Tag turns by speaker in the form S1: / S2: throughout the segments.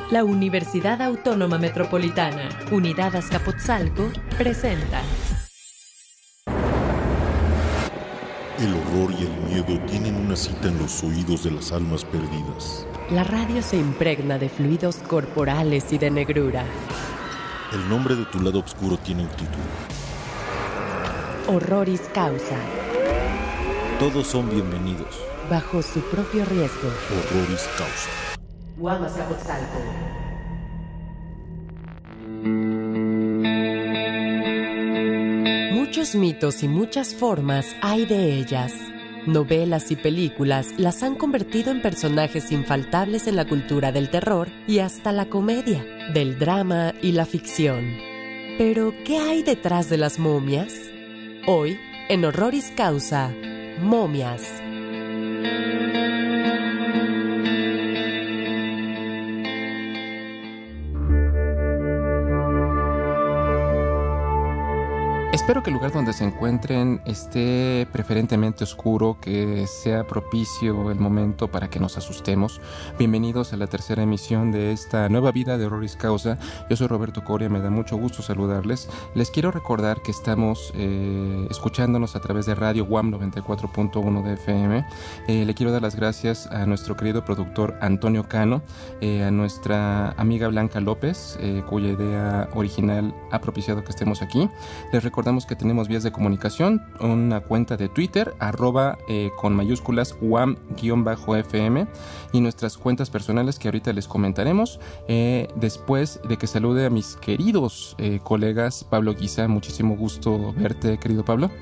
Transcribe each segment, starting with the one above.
S1: La Universidad Autónoma Metropolitana, Unidad Azcapotzalco, presenta.
S2: El horror y el miedo tienen una cita en los oídos de las almas perdidas.
S1: La radio se impregna de fluidos corporales y de negrura.
S2: El nombre de tu lado oscuro tiene un título.
S1: Horroris causa.
S2: Todos son bienvenidos.
S1: Bajo su propio riesgo.
S2: Horroris causa.
S1: UAM Azcapotzalco. Muchos mitos y muchas formas hay de ellas. Novelas y películas las han convertido en personajes infaltables en la cultura del terror y hasta la comedia, del drama y la ficción. Pero, ¿qué hay detrás de las momias? Hoy, en Horroris Causa, momias.
S3: Espero que el lugar donde se encuentren esté preferentemente oscuro, que sea propicio el momento para que nos asustemos. Bienvenidos a la tercera emisión de esta nueva vida de Horroris Causa. Yo soy Roberto Coria, me da mucho gusto saludarles. Les quiero recordar que estamos escuchándonos a través de Radio UAM 94.1 de FM. Le quiero dar las gracias a nuestro querido productor Antonio Cano, a nuestra amiga Blanca López, cuya idea original ha propiciado que estemos aquí. Les recordamos que tenemos vías de comunicación, una cuenta de Twitter, con mayúsculas UAM_FM, y nuestras cuentas personales que ahorita les comentaremos, después de que salude a mis queridos colegas. Pablo Guisa, muchísimo gusto verte, querido Pablo.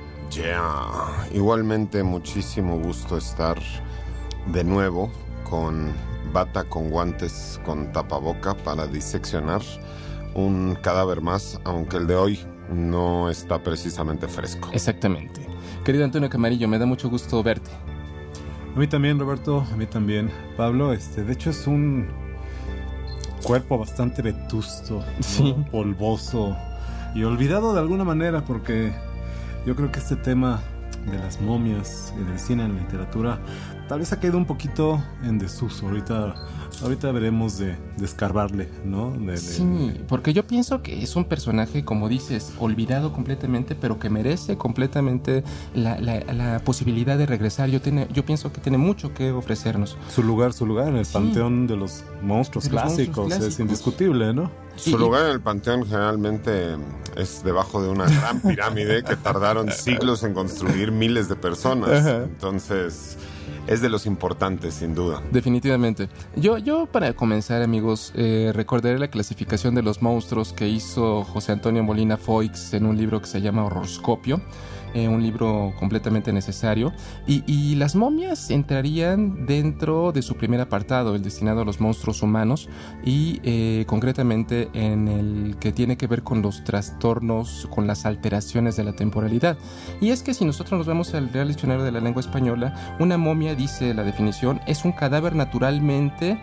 S4: Igualmente muchísimo gusto estar de nuevo con bata, con guantes, con tapaboca para diseccionar un cadáver más, aunque el de hoy no está precisamente fresco.
S3: Exactamente. Querido Antonio Camarillo, me da mucho gusto verte.
S5: A mí también, Roberto, a mí también. Pablo, de hecho es un cuerpo bastante vetusto,
S3: sí,
S5: ¿no? Polvoso y olvidado de alguna manera, porque yo creo que este tema de las momias, del cine, en la literatura, tal vez ha quedado un poquito en desuso. Ahorita veremos de escarbarle, ¿no?
S3: Sí, porque yo pienso que es un personaje, como dices, olvidado completamente, pero que merece completamente la posibilidad de regresar. Yo pienso que tiene mucho que ofrecernos.
S5: Su lugar en el panteón de los monstruos clásicos es indiscutible, ¿no?
S4: Su lugar en el panteón generalmente es debajo de una gran pirámide que tardaron siglos en construir miles de personas. Ajá. Entonces, es de los importantes, sin duda.
S3: Definitivamente. Yo para comenzar, amigos, recordaré la clasificación de los monstruos que hizo José Antonio Molina Foix en un libro que se llama Horrorscopio. Un libro completamente necesario, y las momias entrarían dentro de su primer apartado, el destinado a los monstruos humanos, y concretamente en el que tiene que ver con los trastornos, con las alteraciones de la temporalidad. Y es que si nosotros nos vamos al Real Diccionario de la Lengua Española, una momia, dice la definición, es un cadáver naturalmente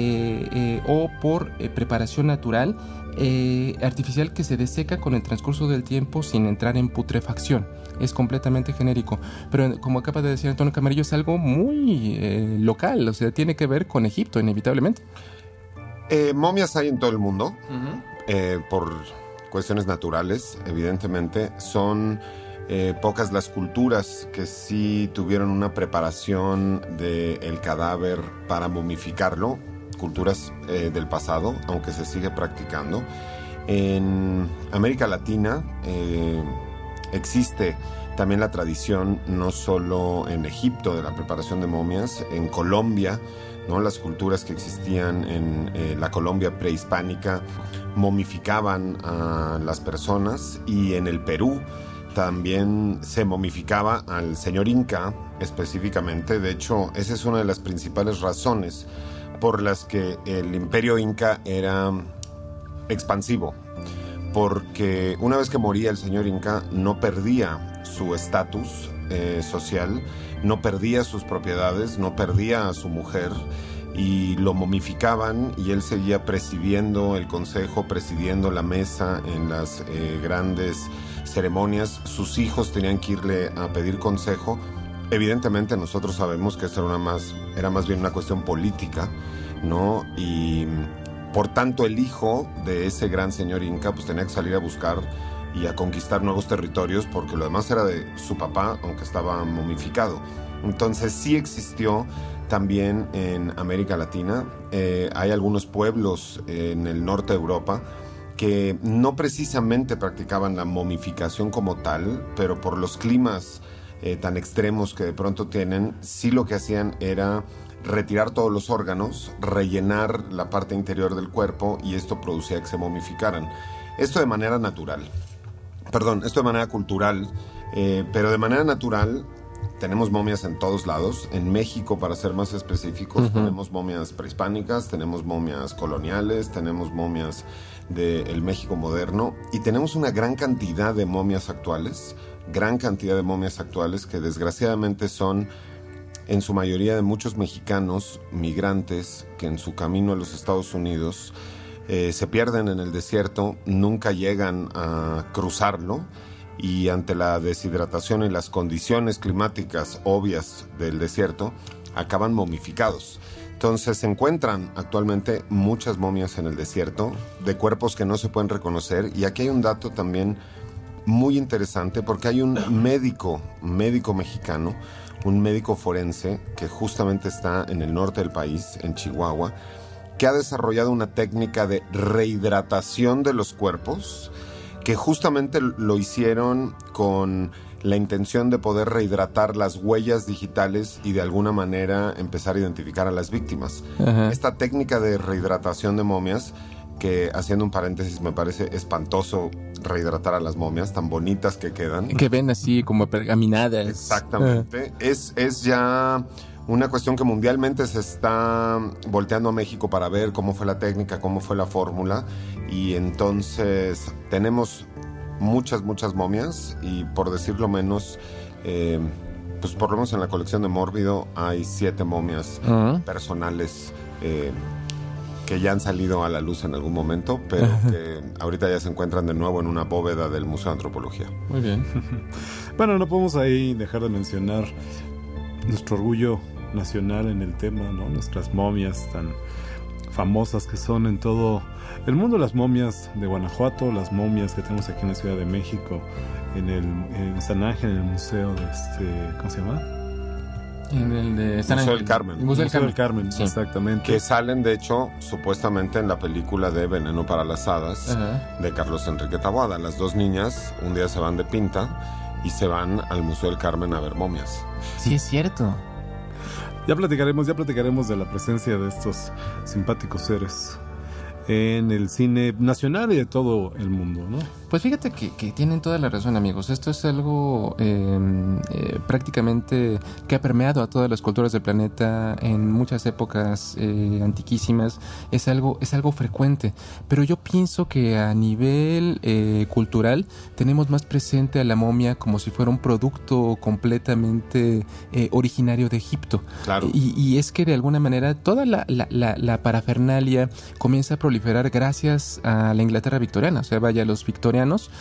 S3: o por preparación natural artificial que se deseca con el transcurso del tiempo sin entrar en putrefacción. Es completamente genérico, pero como acaba de decir Antonio Camarillo, es algo muy local, o sea, tiene que ver con Egipto, inevitablemente.
S4: Momias hay en todo el mundo, por cuestiones naturales, evidentemente. Son pocas las culturas que sí tuvieron una preparación del cadáver para momificarlo, culturas del pasado, aunque se sigue practicando. En América Latina existe también la tradición, no solo en Egipto, de la preparación de momias. En Colombia, ¿no? Las culturas que existían en la Colombia prehispánica momificaban a las personas, y en el Perú también se momificaba al señor Inca específicamente. De hecho, esa es una de las principales razones por las que el imperio Inca era expansivo, porque una vez que moría el señor Inca no perdía su estatus social, no perdía sus propiedades, no perdía a su mujer, y lo momificaban, y él seguía presidiendo el consejo, presidiendo la mesa en las grandes ceremonias. Sus hijos tenían que irle a pedir consejo. Evidentemente nosotros sabemos que esto era más bien una cuestión política, ¿no? Y Por tanto, el hijo de ese gran señor inca pues tenía que salir a buscar y a conquistar nuevos territorios, porque lo demás era de su papá, aunque estaba momificado. Entonces sí existió también en América Latina. Hay algunos pueblos en el norte de Europa que no precisamente practicaban la momificación como tal, pero por los climas tan extremos que de pronto tienen, sí lo que hacían era retirar todos los órganos, rellenar la parte interior del cuerpo, y esto producía que se momificaran. Esto de manera cultural, pero de manera natural tenemos momias en todos lados. En México, para ser más específicos, tenemos momias prehispánicas, tenemos momias coloniales, tenemos momias del México moderno, y tenemos una gran cantidad de momias actuales que desgraciadamente son en su mayoría de muchos mexicanos migrantes que en su camino a los Estados Unidos se pierden en el desierto, nunca llegan a cruzarlo, y ante la deshidratación y las condiciones climáticas obvias del desierto acaban momificados. Entonces se encuentran actualmente muchas momias en el desierto de cuerpos que no se pueden reconocer. Y aquí hay un dato también muy interesante, porque hay un médico mexicano, un médico forense que justamente está en el norte del país, en Chihuahua, que ha desarrollado una técnica de rehidratación de los cuerpos, que justamente lo hicieron con la intención de poder rehidratar las huellas digitales y de alguna manera empezar a identificar a las víctimas. Ajá. Esta técnica de rehidratación de momias, que haciendo un paréntesis me parece espantoso rehidratar a las momias tan bonitas que quedan.
S3: Que ven así como pergaminadas.
S4: Exactamente. Es ya una cuestión que mundialmente se está volteando a México para ver cómo fue la técnica, cómo fue la fórmula. Y entonces tenemos muchas momias, y por decirlo menos, pues por lo menos en la colección de Mórbido hay 7 momias personales que ya han salido a la luz en algún momento, pero que ahorita ya se encuentran de nuevo en una bóveda del Museo de Antropología.
S3: Muy bien.
S5: Bueno, no podemos ahí dejar de mencionar nuestro orgullo nacional en el tema, ¿no? Nuestras momias tan famosas que son en todo el mundo, las momias de Guanajuato, las momias que tenemos aquí en la Ciudad de México, en San Ángel, en el museo de ¿cómo se llama?
S3: En el de San
S4: Museo
S3: Ángel.
S4: del Carmen.
S5: Museo del Carmen, sí. Exactamente.
S4: Que salen, de hecho, supuestamente en la película de Veneno para las Hadas, de Carlos Enrique Taboada. Las dos niñas un día se van de pinta y se van al Museo del Carmen a ver momias.
S3: Sí, es cierto.
S5: Ya platicaremos de la presencia de estos simpáticos seres en el cine nacional y de todo el mundo, ¿no?
S3: Pues fíjate que tienen toda la razón, amigos. Esto es algo prácticamente que ha permeado a todas las culturas del planeta en muchas épocas antiquísimas. Es algo frecuente. Pero yo pienso que a nivel cultural tenemos más presente a la momia como si fuera un producto completamente originario de Egipto.
S4: Claro.
S3: Y es que de alguna manera toda la parafernalia comienza a proliferar gracias a la Inglaterra victoriana. O sea, vaya, los victorianos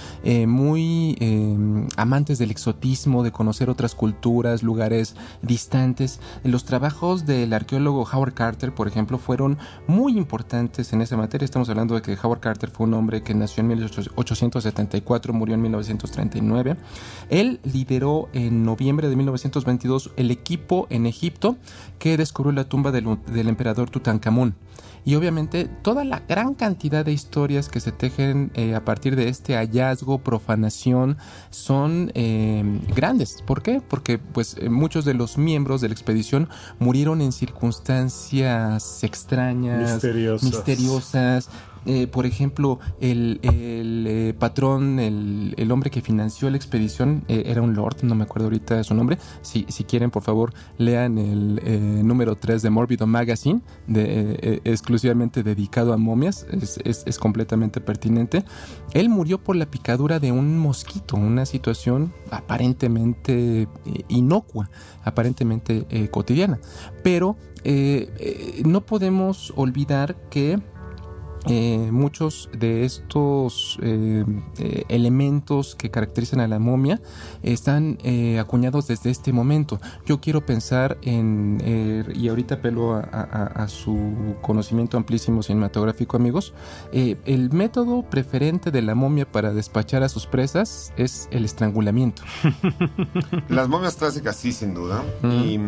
S3: muy amantes del exotismo, de conocer otras culturas, lugares distantes. Los trabajos del arqueólogo Howard Carter, por ejemplo, fueron muy importantes en esa materia. Estamos hablando de que Howard Carter fue un hombre que nació en 1874, murió en 1939. Él lideró en noviembre de 1922 el equipo en Egipto que descubrió la tumba del emperador Tutankamón. Y obviamente toda la gran cantidad de historias que se tejen a partir de este hallazgo, profanación, son grandes. ¿Por qué? Porque pues muchos de los miembros de la expedición murieron en circunstancias extrañas, misteriosas. Por ejemplo, el patrón, el hombre que financió la expedición, era un lord, no me acuerdo ahorita su nombre. Si quieren, por favor, lean el número 3 de Mórbido Magazine, exclusivamente dedicado a momias. Es completamente pertinente. Él murió por la picadura de un mosquito, una situación aparentemente inocua, aparentemente cotidiana. Pero no podemos olvidar que muchos de estos elementos que caracterizan a la momia están acuñados desde este momento. Yo quiero pensar en, y ahorita apelo a su conocimiento amplísimo cinematográfico, amigos, el método preferente de la momia para despachar a sus presas es el estrangulamiento.
S4: Las momias clásicas sí, sin duda. Y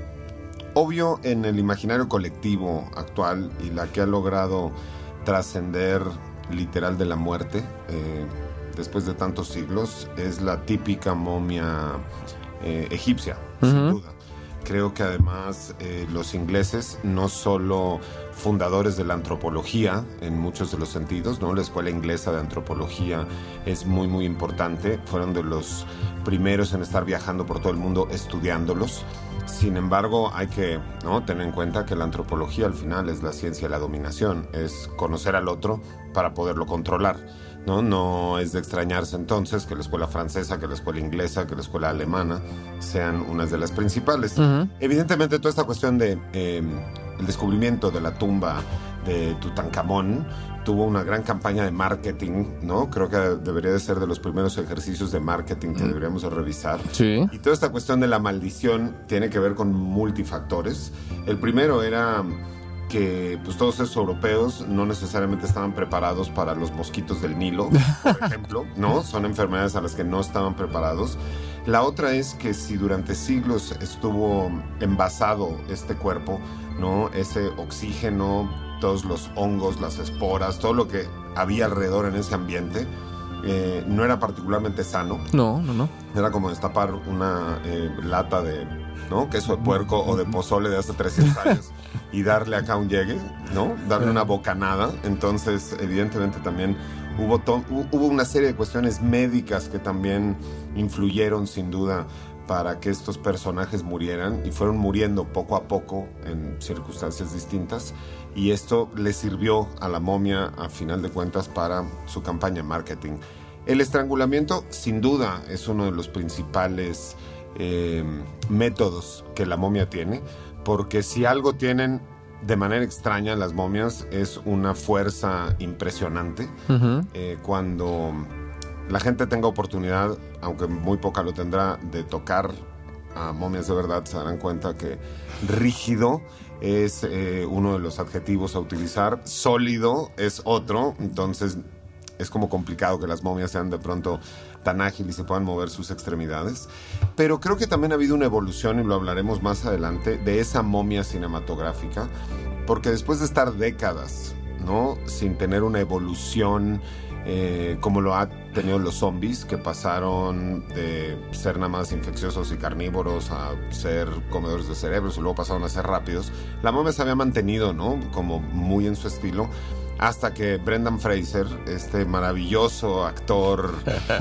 S4: obvio, en el imaginario colectivo actual y la que ha logrado trascender literal de la muerte después de tantos siglos, es la típica momia egipcia, sin duda. Creo que además los ingleses, no solo fundadores de la antropología en muchos de los sentidos, ¿no? La escuela inglesa de antropología es muy muy importante, fueron de los primeros en estar viajando por todo el mundo estudiándolos. Sin embargo, hay que, ¿no?, tener en cuenta que la antropología al final es la ciencia de la dominación, es conocer al otro para poderlo controlar, ¿no? No es de extrañarse entonces que la escuela francesa, que la escuela inglesa, que la escuela alemana sean unas de las principales. Evidentemente, toda esta cuestión de el descubrimiento de la tumba de Tutankamón tuvo una gran campaña de marketing, ¿no? Creo que debería de ser de los primeros ejercicios de marketing que deberíamos de revisar.
S3: Sí.
S4: Y toda esta cuestión de la maldición tiene que ver con multifactores. El primero era que pues todos esos europeos no necesariamente estaban preparados para los mosquitos del Nilo, por ejemplo, ¿no? Son enfermedades a las que no estaban preparados. La otra es que si durante siglos estuvo envasado este cuerpo, ¿no? Ese oxígeno, todos los hongos, las esporas, todo lo que había alrededor en ese ambiente, no era particularmente sano.
S3: No.
S4: Era como destapar una lata de, ¿no?, queso de puerco o de pozole de hace 300 años y darle acá un llegue, ¿no? Darle una bocanada. Entonces, evidentemente también hubo una serie de cuestiones médicas que también influyeron sin duda para que estos personajes murieran, y fueron muriendo poco a poco en circunstancias distintas, y esto le sirvió a la momia a final de cuentas para su campaña de marketing. El estrangulamiento sin duda es uno de los principales métodos que la momia tiene, porque si algo tienen de manera extraña las momias es una fuerza impresionante. Cuando la gente tenga oportunidad, aunque muy poca lo tendrá, de tocar a momias de verdad, se darán cuenta que rígido es uno de los adjetivos a utilizar, sólido es otro. Entonces es como complicado que las momias sean de pronto tan ágiles y se puedan mover sus extremidades. Pero creo que también ha habido una evolución, y lo hablaremos más adelante, de esa momia cinematográfica, porque después de estar décadas, ¿no?, sin tener una evolución como lo ha tenido los zombies, que pasaron de ser nada más infecciosos y carnívoros a ser comedores de cerebros, y luego pasaron a ser rápidos, la momia se había mantenido, ¿no?, como muy en su estilo, hasta que Brendan Fraser, este maravilloso actor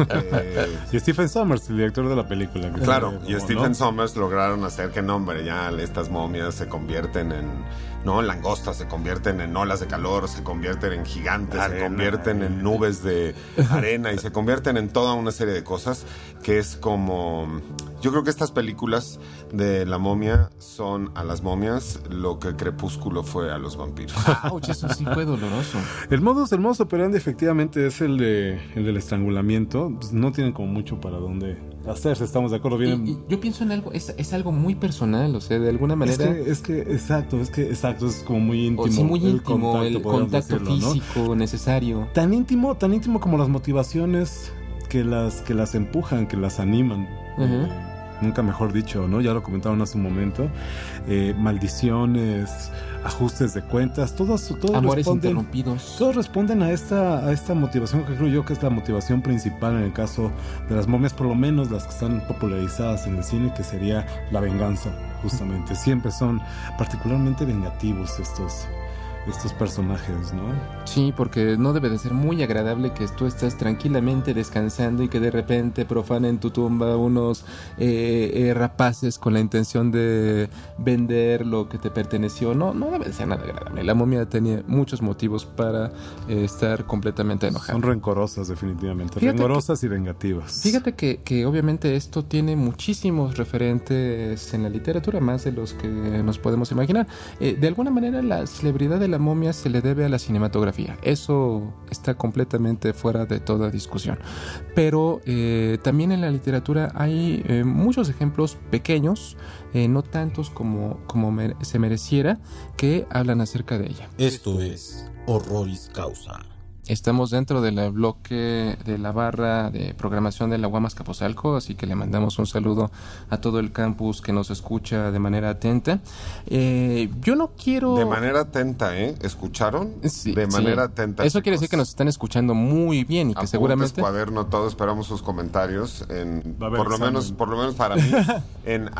S5: y Stephen Sommers, el director de la película,
S4: claro, y Stephen Sommers lograron hacer que, no, hombre, ya estas momias se convierten en, ¿no?, langostas, se convierten en olas de calor, se convierten en gigantes, se convierten en nubes de arena, y se convierten en toda una serie de cosas que es como... Yo creo que estas películas de la momia son a las momias lo que Crepúsculo fue a los vampiros.
S3: ¡Auch! Eso sí fue doloroso.
S5: El modus operandi efectivamente es el del estrangulamiento. Pues no tienen como mucho para dónde hacerse, estamos de acuerdo.
S3: Y yo pienso en algo, es algo muy personal, o sea, de alguna manera...
S5: Es que exacto, es como muy íntimo.
S3: Sí, muy íntimo, el contacto físico, ¿no?, necesario.
S5: Tan íntimo como las motivaciones que las empujan, que las animan. Nunca mejor dicho, ¿no? Ya lo comentaron hace un momento. Maldiciones, ajustes de cuentas, todos
S3: amores interrumpidos.
S5: Todos responden a esta motivación, que creo yo que es la motivación principal en el caso de las momias, por lo menos las que están popularizadas en el cine, que sería la venganza, justamente. Siempre son particularmente vengativos estos personajes, ¿no?
S3: Sí, porque no debe de ser muy agradable que tú estés tranquilamente descansando y que de repente profanen tu tumba unos rapaces con la intención de vender lo que te perteneció. No debe de ser nada agradable. La momia tenía muchos motivos para estar completamente enojada.
S5: Son rencorosas, definitivamente. Rencorosas y vengativas.
S3: Fíjate que obviamente esto tiene muchísimos referentes en la literatura, más de los que nos podemos imaginar. De alguna manera la celebridad de la momia se le debe a la cinematografía. Eso está completamente fuera de toda discusión. Pero también en la literatura hay muchos ejemplos pequeños, no tantos como se mereciera, que hablan acerca de ella.
S2: Esto es Horroris Causa.
S3: Estamos dentro del bloque de la barra de programación de la UAM Azcapotzalco, así que le mandamos un saludo a todo el campus que nos escucha de manera atenta. Yo no quiero...
S4: De manera atenta, ¿Escucharon?
S3: Sí,
S4: de manera
S3: sí.
S4: atenta.
S3: Eso quiere decir que nos están escuchando muy bien y que
S4: Apuntes,
S3: seguramente...
S4: cuaderno, todo, esperamos sus comentarios por lo menos para mí en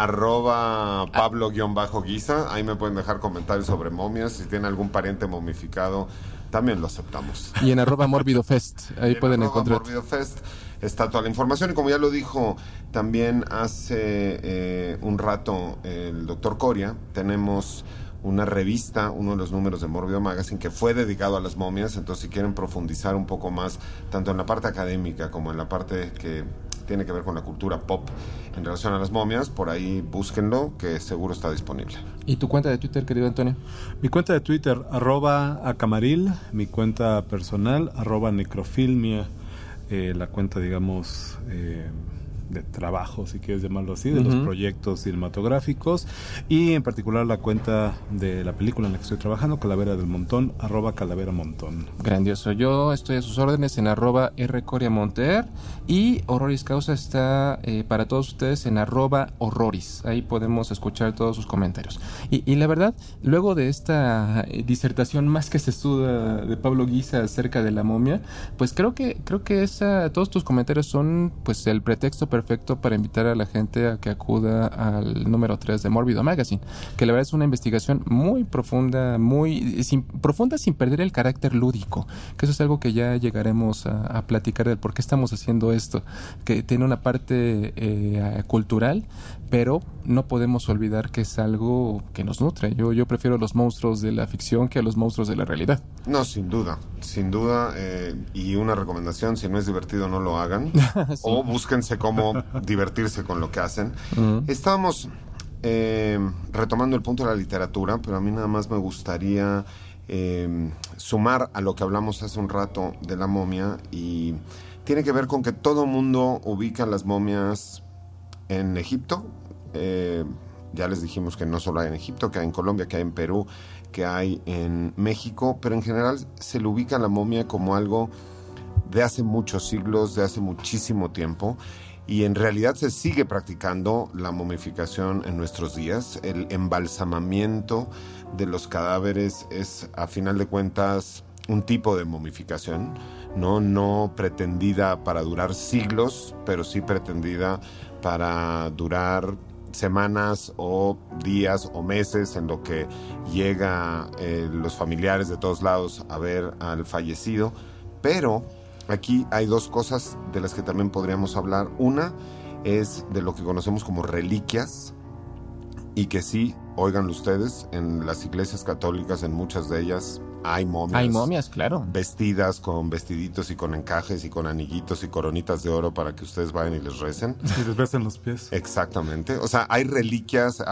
S4: @Pablo_Guisa. Ahí me pueden dejar comentarios sobre momias. Si tienen algún pariente momificado, también lo aceptamos.
S3: Y en @MorbidoFest, ahí pueden encontrar.
S4: MorbidoFest está toda la información. Y como ya lo dijo también hace un rato el doctor Coria, tenemos una revista, uno de los números de Morbido Magazine, que fue dedicado a las momias. Entonces, si quieren profundizar un poco más, tanto en la parte académica como en la parte que tiene que ver con la cultura pop en relación a las momias, por ahí búsquenlo, que seguro está disponible.
S3: ¿Y tu cuenta de Twitter, querido Antonio?
S5: Mi cuenta de Twitter, @acamaril, mi cuenta personal, @necrofilmia, la cuenta, digamos, de trabajo, si quieres llamarlo así, de los proyectos cinematográficos, y en particular la cuenta de la película en la que estoy trabajando, Calavera del Montón, @calaveramontón.
S3: Grandioso. Yo estoy a sus órdenes en @rcoriamonter, y Horroris Causa está para todos ustedes en @horroris. Ahí podemos escuchar todos sus comentarios. Y la verdad, luego de esta disertación más que sesuda de Pablo Guisa acerca de la momia, pues creo que todos tus comentarios son pues el pretexto perfecto para invitar a la gente a que acuda al número 3 de Morbido Magazine, que la verdad es una investigación muy profunda, profunda sin perder el carácter lúdico, que eso es algo que ya llegaremos a platicar del por qué estamos haciendo esto, que tiene una parte cultural, pero no podemos olvidar que es algo que nos nutre. Yo prefiero los monstruos de la ficción que a los monstruos de la realidad.
S4: No, sin duda, y una recomendación: si no es divertido, no lo hagan. Sí. O búsquense cómo divertirse con lo que hacen. Estábamos retomando el punto de la literatura, pero a mí nada más me gustaría sumar a lo que hablamos hace un rato de la momia, y tiene que ver con que todo mundo ubica las momias en Egipto. Ya les dijimos que no solo hay en Egipto, que hay en Colombia, que hay en Perú, que hay en México, pero en general se le ubica la momia como algo de hace muchos siglos, de hace muchísimo tiempo, y en realidad se sigue practicando la momificación en nuestros días. El embalsamamiento de los cadáveres es, a final de cuentas, un tipo de momificación, no pretendida para durar siglos, pero sí pretendida para durar semanas o días o meses, en lo que llega los familiares de todos lados a ver al fallecido. Pero aquí hay dos cosas de las que también podríamos hablar. Una es de lo que conocemos como reliquias, y que sí, óiganlo ustedes, en las iglesias católicas, en muchas de ellas, hay momias.
S3: Hay momias, claro.
S4: Vestidas con vestiditos y con encajes y con anillitos y coronitas de oro para que ustedes vayan y les recen.
S5: Y les besen los pies.
S4: Exactamente. O sea, hay reliquias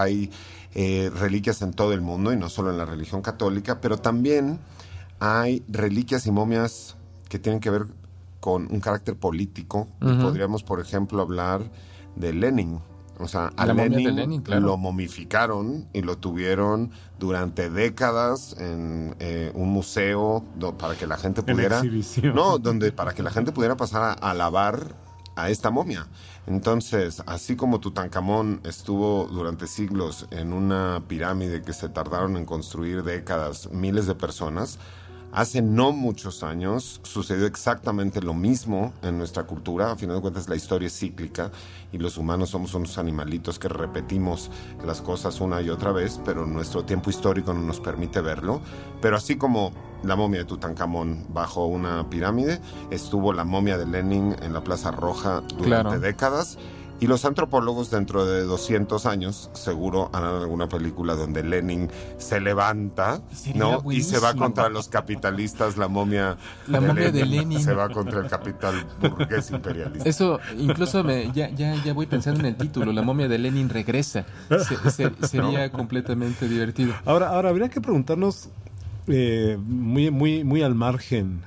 S4: en todo el mundo, y no solo en la religión católica, pero también hay reliquias y momias que tienen que ver con un carácter político. Y podríamos, por ejemplo, hablar de Lenin. O sea, a Lenin, claro, lo momificaron y lo tuvieron durante décadas en un museo para que la gente pudiera... para que la gente pudiera pasar a alabar a esta momia. Entonces, así como Tutankamón estuvo durante siglos en una pirámide que se tardaron en construir décadas, miles de personas, hace no muchos años sucedió exactamente lo mismo en nuestra cultura. A final de cuentas, la historia es cíclica y los humanos somos unos animalitos que repetimos las cosas una y otra vez, pero nuestro tiempo histórico no nos permite verlo. Pero así como la momia de Tutankamón bajo una pirámide, estuvo la momia de Lenin en la Plaza Roja durante décadas. Y los antropólogos, dentro de 200 años, seguro harán alguna película donde Lenin se levanta, ¿no? Y se va contra los capitalistas. La momia de Lenin se va contra el capital burgués imperialista.
S3: Eso, incluso ya voy pensando en el título: La momia de Lenin regresa. Sería completamente divertido.
S5: Ahora habría que preguntarnos muy al margen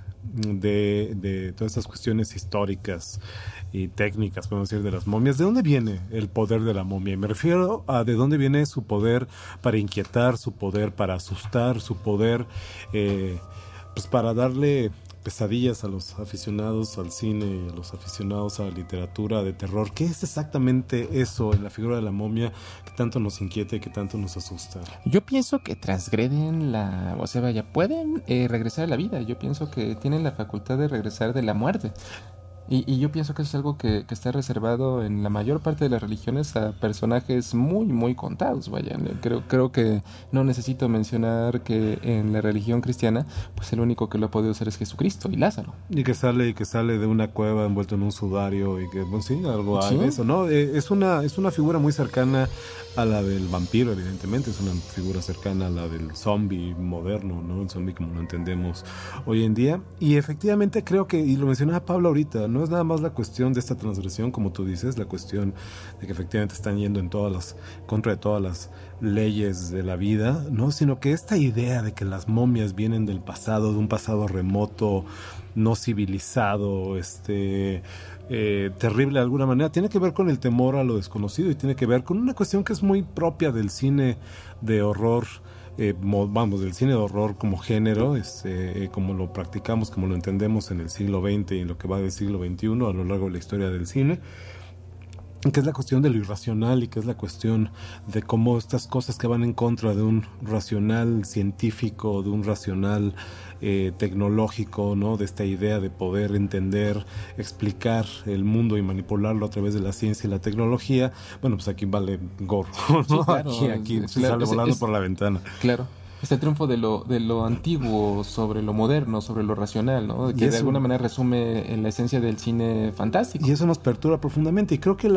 S5: de todas estas cuestiones históricas y técnicas, podemos decir, de las momias. ¿De dónde viene el poder de la momia? Y me refiero a de dónde viene su poder para inquietar, su poder para asustar, su poder pues para darle pesadillas a los aficionados al cine y a los aficionados a la literatura de terror. ¿Qué es exactamente eso en la figura de la momia que tanto nos inquieta y que tanto nos asusta?
S3: Yo pienso que transgreden pueden regresar a la vida. Yo pienso que tienen la facultad de regresar de la muerte. Y yo pienso que eso es algo que está reservado en la mayor parte de las religiones a personajes muy, muy contados. Vaya, creo que no necesito mencionar que en la religión cristiana, pues el único que lo ha podido hacer es Jesucristo y Lázaro.
S5: Y que sale de una cueva envuelto en un sudario y que, bueno, sí, algo hay de eso, ¿no? Es una figura muy cercana a la del vampiro, evidentemente. Es una figura cercana a la del zombie moderno, ¿no? El zombie como lo entendemos hoy en día. Y efectivamente creo que, y lo mencionaba Pablo ahorita, no es nada más la cuestión de esta transgresión, como tú dices, la cuestión de que efectivamente están yendo contra de todas las leyes de la vida, ¿no? Sino que esta idea de que las momias vienen del pasado, de un pasado remoto, no civilizado, terrible de alguna manera, tiene que ver con el temor a lo desconocido y tiene que ver con una cuestión que es muy propia del cine de horror, del cine de horror como género, como lo practicamos, como lo entendemos en el siglo XX y en lo que va del siglo XXI a lo largo de la historia del cine, que es la cuestión de lo irracional y que es la cuestión de cómo estas cosas que van en contra de un racional científico, de un racional tecnológico, ¿no? De esta idea de poder entender, explicar el mundo y manipularlo a través de la ciencia y la tecnología. Bueno, pues aquí vale gorro, ¿no?
S3: Sí, claro,
S5: aquí se sale volando por la ventana.
S3: Claro. Este triunfo de lo antiguo sobre lo moderno, sobre lo racional, ¿no? Que de alguna manera resume en la esencia del cine fantástico.
S5: Y eso nos perturba profundamente. Y creo que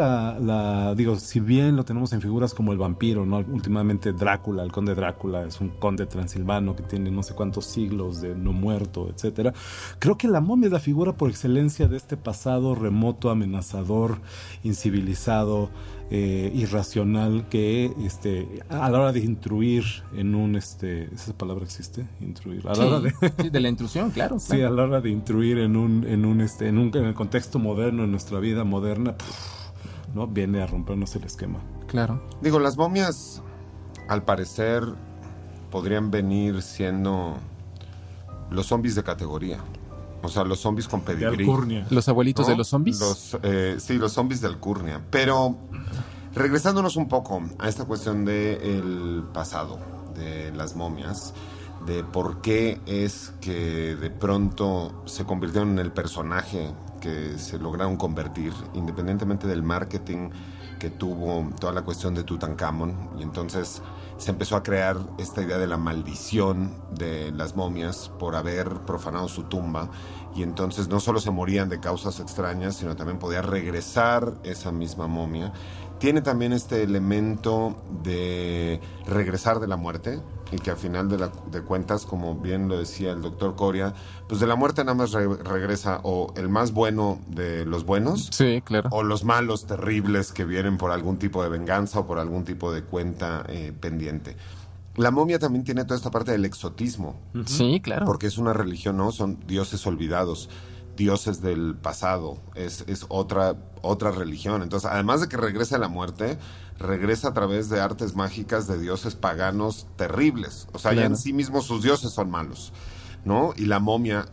S5: si bien lo tenemos en figuras como el vampiro, ¿no? Últimamente Drácula, el conde Drácula, es un conde transilvano que tiene no sé cuántos siglos de no muerto, etcétera. Creo que la momia es la figura por excelencia de este pasado remoto, amenazador, incivilizado, irracional, que a la hora de intruir en un ¿esa palabra existe? Intruir. A la hora
S3: de la intrusión, claro.
S5: Sí, a la hora de intruir en el contexto moderno, en nuestra vida moderna, ¿no? Viene a rompernos el esquema.
S3: Claro.
S4: Digo, las momias, al parecer, podrían venir siendo los zombies de categoría. O sea, los zombies con pedigrí.
S3: ¿Los abuelitos, ¿no?, de los zombies?
S4: Sí, los zombies de Alcurnia. Pero, regresándonos un poco a esta cuestión del pasado, de las momias, de por qué es que de pronto se convirtieron en el personaje que se lograron convertir, independientemente del marketing que tuvo toda la cuestión de Tutankamón. Y entonces se empezó a crear esta idea de la maldición de las momias por haber profanado su tumba, y entonces no solo se morían de causas extrañas, sino también podía regresar esa misma momia. Tiene también este elemento de regresar de la muerte, y que al final de cuentas, como bien lo decía el doctor Coria, pues de la muerte nada más regresa o el más bueno de los buenos,
S3: sí, claro,
S4: o los malos terribles que vienen por algún tipo de venganza o por algún tipo de cuenta pendiente. La momia también tiene toda esta parte del exotismo.
S3: Sí, claro.
S4: Porque es una religión, ¿no? Son dioses olvidados, dioses del pasado. Es otra religión. Entonces, además de que regresa a la muerte, regresa a través de artes mágicas de dioses paganos terribles. O sea, claro, ya en sí mismos sus dioses son malos, ¿no? Y la momia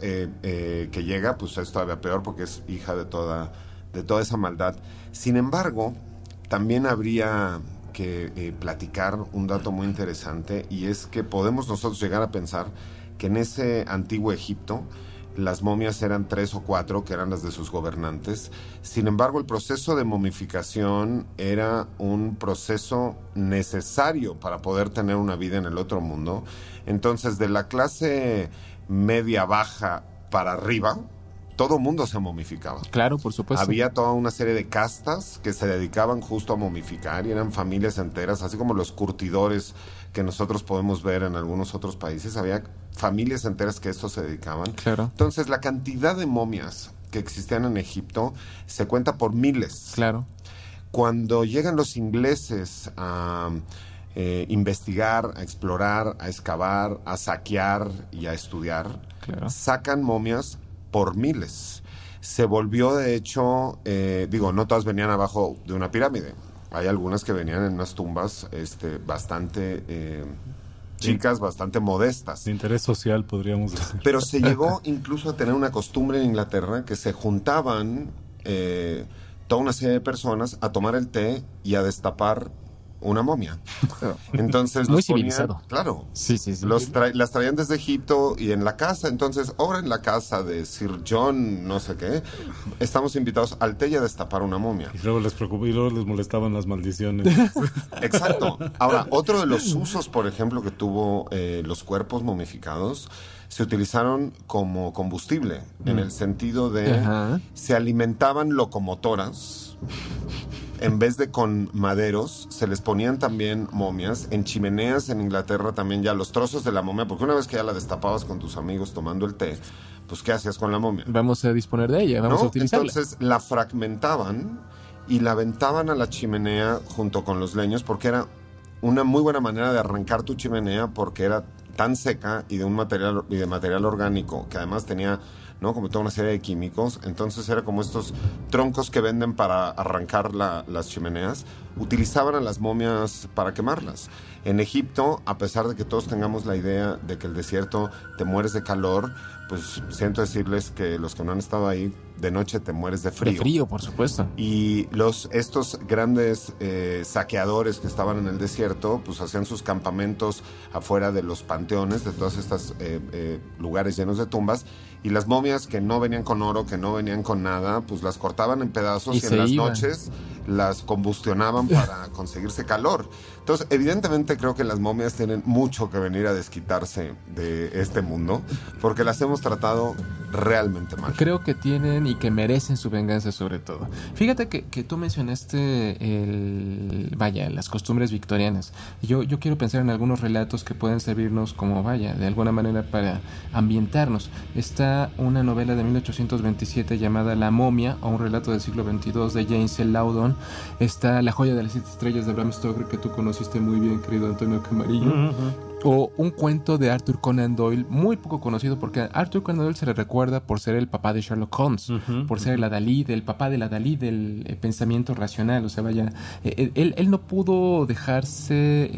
S4: que llega, pues es todavía peor porque es hija de toda esa maldad. Sin embargo, también habría que platicar un dato muy interesante, y es que podemos nosotros llegar a pensar que en ese antiguo Egipto las momias eran 3 o 4, que eran las de sus gobernantes. Sin embargo, el proceso de momificación era un proceso necesario para poder tener una vida en el otro mundo. Entonces, de la clase media baja para arriba, todo mundo se momificaba.
S3: Claro, por supuesto.
S4: Había toda una serie de castas que se dedicaban justo a momificar, y eran familias enteras, así como los curtidores que nosotros podemos ver en algunos otros países. Había familias enteras que a esto se dedicaban.
S3: Claro.
S4: Entonces, la cantidad de momias que existían en Egipto se cuenta por miles.
S3: Claro.
S4: Cuando llegan los ingleses investigar, a explorar, a excavar, a saquear y a estudiar, sacan momias por miles. Se volvió, de hecho, no todas venían abajo de una pirámide. Hay algunas que venían en unas tumbas bastante chicas, bastante modestas.
S5: De interés social, podríamos decir.
S4: Pero se llegó incluso a tener una costumbre en Inglaterra que se juntaban toda una serie de personas a tomar el té y a destapar una momia. Entonces
S6: muy civilizado.
S4: Claro.
S6: Sí.
S4: Las traían desde Egipto y en la casa. Entonces, ahora en la casa de Sir John, no sé qué, estamos invitados al té y a destapar una momia.
S5: Y luego les molestaban las maldiciones.
S4: Exacto. Ahora, otro de los usos, por ejemplo, que tuvo los cuerpos momificados, se utilizaron como combustible, en el sentido de se alimentaban locomotoras. En vez de con maderos, se les ponían también momias. En chimeneas en Inglaterra también ya los trozos de la momia, porque una vez que ya la destapabas con tus amigos tomando el té, pues ¿qué hacías con la momia?
S6: Vamos a disponer de ella, vamos a utilizarla.
S4: Entonces la fragmentaban y la aventaban a la chimenea junto con los leños, porque era una muy buena manera de arrancar tu chimenea, porque era tan seca y de material orgánico, que además tenía, ¿no?, como toda una serie de químicos. Entonces era como estos troncos que venden para arrancar las chimeneas. Utilizaban a las momias para quemarlas. En Egipto, a pesar de que todos tengamos la idea de que el desierto te mueres de calor, pues siento decirles que los que no han estado ahí, de noche te mueres de frío.
S6: De frío, por supuesto.
S4: Y estos grandes saqueadores que estaban en el desierto, pues hacían sus campamentos afuera de los panteones, de todos estos lugares llenos de tumbas, y las momias que no venían con oro, que no venían con nada, pues las cortaban en pedazos y en las noches las combustionaban para conseguirse calor. Entonces, evidentemente creo que las momias tienen mucho que venir a desquitarse de este mundo, porque las hemos tratado realmente mal.
S6: Creo que tienen y que merecen su venganza, sobre todo. Fíjate que tú mencionaste las costumbres victorianas. Yo quiero pensar en algunos relatos que pueden servirnos como, de alguna manera para ambientarnos. Está una novela de 1827 llamada La momia, o un relato del siglo XXII de James L. Loudon. Está La joya de las 7 estrellas de Bram Stoker, que tú conociste muy bien, querido Antonio Camarillo. O un cuento de Arthur Conan Doyle, muy poco conocido, porque a Arthur Conan Doyle se le recuerda por ser el papá de Sherlock Holmes, por ser el papá de la Dalí del pensamiento racional. O sea, él no pudo dejarse